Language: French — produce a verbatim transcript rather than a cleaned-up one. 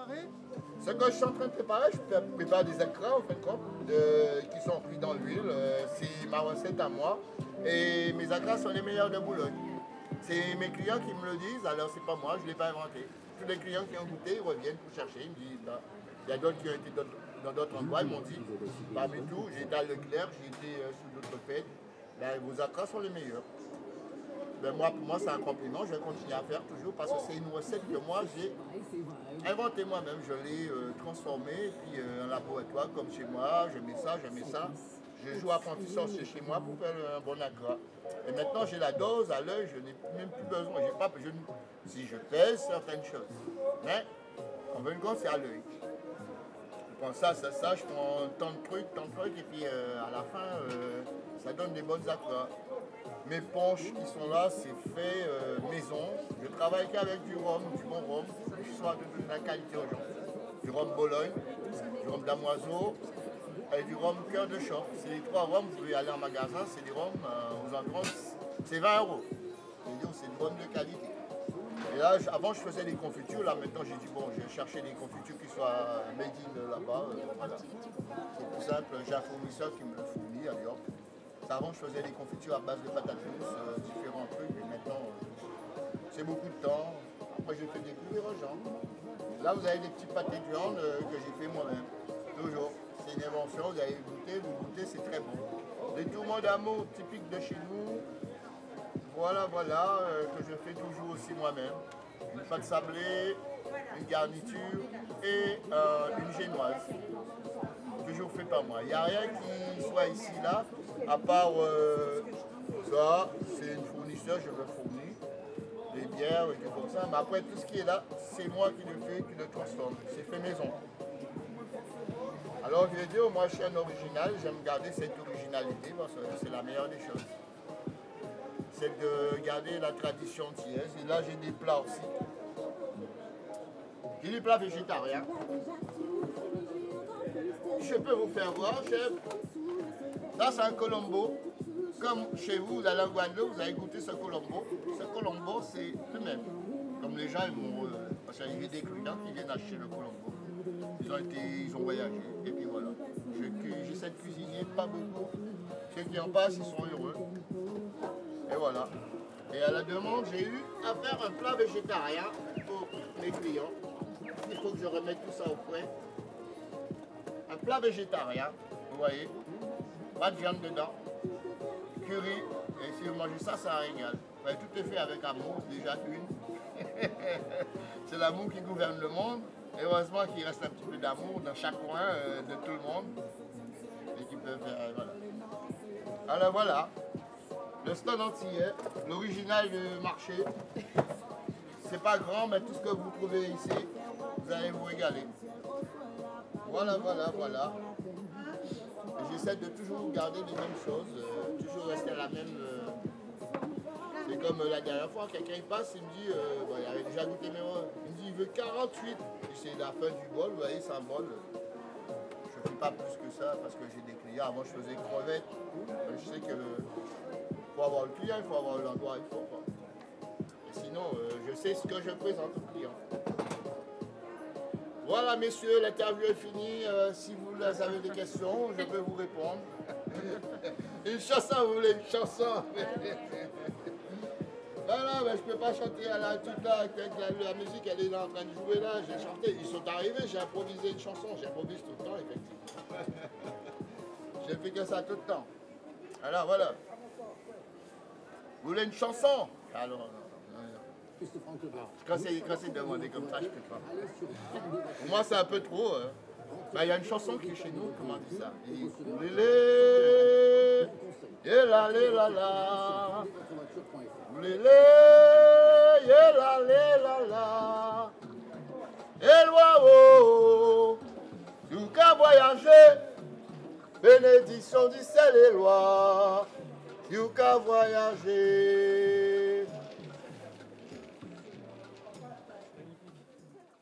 préparer? Ce que je suis en train de préparer, je prépare des écrans en fin de compte, de, qui sont pris dans l'huile. Euh, c'est ma recette à moi. Et mes acras sont les meilleurs de Boulogne. C'est mes clients qui me le disent, alors c'est pas moi, je ne l'ai pas inventé. Tous les clients qui ont goûté, ils reviennent pour chercher, ils me disent, bah, il y a d'autres qui ont été dans d'autres endroits, ils m'ont dit, parmi tout, j'ai été à Leclerc, j'ai été euh, sous d'autres fêtes, ben, vos acras sont les meilleurs. Ben, moi, pour moi, c'est un compliment, je vais continuer à faire toujours parce que c'est une recette que moi, j'ai inventée moi-même. Je l'ai euh, transformée, puis euh, un laboratoire comme chez moi, je mets ça, je mets ça. Je joue apprenti sorcier chez moi pour faire un bon acra. Et maintenant, j'ai la dose à l'œil, je n'ai même plus besoin. J'ai pas, je, si je pèse certaines choses. Mais, en fin de compte, c'est à l'œil. Je prends ça, ça, ça, je prends tant de trucs, tant de trucs, et puis euh, à la fin, euh, ça donne des bonnes acras. Mes ponches qui sont là, c'est fait euh, maison. Je travaille qu'avec du rhum, du bon rhum, soit de la qualité aux gens. Du rhum Bologne, du rhum damoiseau et du rhum cœur de champ. C'est les trois rhums, vous pouvez aller en magasin, c'est des rhums euh, aux environs, c'est vingt euros. C'est une rhum de qualité. Et là, avant, je faisais des confitures. Là, maintenant, j'ai dit, bon, je vais chercher des confitures qui soient made in là-bas. Euh, voilà. C'est tout simple. J'ai un fournisseur qui me le fournit à York. Avant, je faisais des confitures à base de patates douces, euh, différents trucs, mais maintenant, euh, c'est beaucoup de temps. Après, j'ai fait découvrir aux gens. Là, vous avez des petits pâtés de viande euh, que j'ai fait moi-même. Toujours. C'est une invention, vous avez goûté, vous goûtez, c'est très bon. Des tourments d'amour typiques de chez nous. Voilà, voilà, euh, que je fais toujours aussi moi-même. Une pâte sablée, une garniture et euh, une génoise. Toujours fait par moi. Il n'y a rien qui soit ici, là, à part euh, ça, c'est une fournisseur, je le fournis, des bières et tout comme ça. Mais après, tout ce qui est là, c'est moi qui le fais, qui le transforme. C'est fait maison. Alors, je vais dire, moi, je suis un original, j'aime garder cette originalité parce que c'est la meilleure des choses. C'est de garder la tradition tiède. Et là, j'ai des plats aussi. J'ai des plats végétariens. Je peux vous faire voir, chef. Ça, c'est un colombo. Comme chez vous, vous allez en Guadeloupe, vous avez goûté ce colombo. Ce colombo, c'est le même. Comme les gens, ils vont. Euh, parce qu'il y a des clients qui viennent acheter le colombo. Ils ont été, ils ont voyagé. Et puis voilà. J'essaie de cuisiner, pas beaucoup. Ceux qui en passent, ils sont heureux. Et voilà. Et à la demande, j'ai eu à faire un plat végétarien pour mes clients. Il faut que je remette tout ça au frais. Un plat végétarien, vous voyez, pas de viande dedans, curry, et si vous mangez ça, ça régale. Ouais, tout est fait avec amour, déjà une. C'est l'amour qui gouverne le monde, et heureusement qu'il reste un petit peu d'amour dans chaque coin euh, de tout le monde, et qui peuvent faire, euh, voilà. Alors voilà, le stand entier, l'original du marché. C'est pas grand, mais tout ce que vous trouvez ici, vous allez vous régaler. Voilà, voilà, voilà. J'essaie de toujours garder les mêmes choses, euh, toujours rester à la même... Euh... C'est comme euh, la dernière fois, quelqu'un il passe, il me dit, euh, bon, il avait déjà goûté mes rôles. Il me dit, il veut quarante-huit. Et c'est la fin du bol, vous voyez, c'est un bol. Je ne fais pas plus que ça parce que j'ai des clients. Avant, je faisais crevettes. Je sais que faut avoir le client, il faut avoir l'endroit, il faut pas. Et sinon, euh, je sais ce que je présente au client. Voilà, messieurs, l'interview est finie. Euh, si vous avez des questions, je peux vous répondre. Une chanson, vous voulez une chanson? Voilà, mais je ne peux pas chanter à la toute là, la, la musique, elle est là en train de jouer là. J'ai chanté, ils sont arrivés, j'ai improvisé une chanson. J'improvise tout le temps, effectivement. J'ai fait que ça tout le temps. Alors voilà. Vous voulez une chanson? Alors, quand c'est demandé comme ça, je ne peux pas. Pour moi, c'est un peu trop. Hein. Ben, il y a une chanson qui est chez nous, comment on dit ça? Il dit Lélé, yéla, léla, la. Lélé, yéla, léla, la. Et l'oiseau, tout qu'à voyager, bénédiction du ciel et loi, tout qu'à voyager.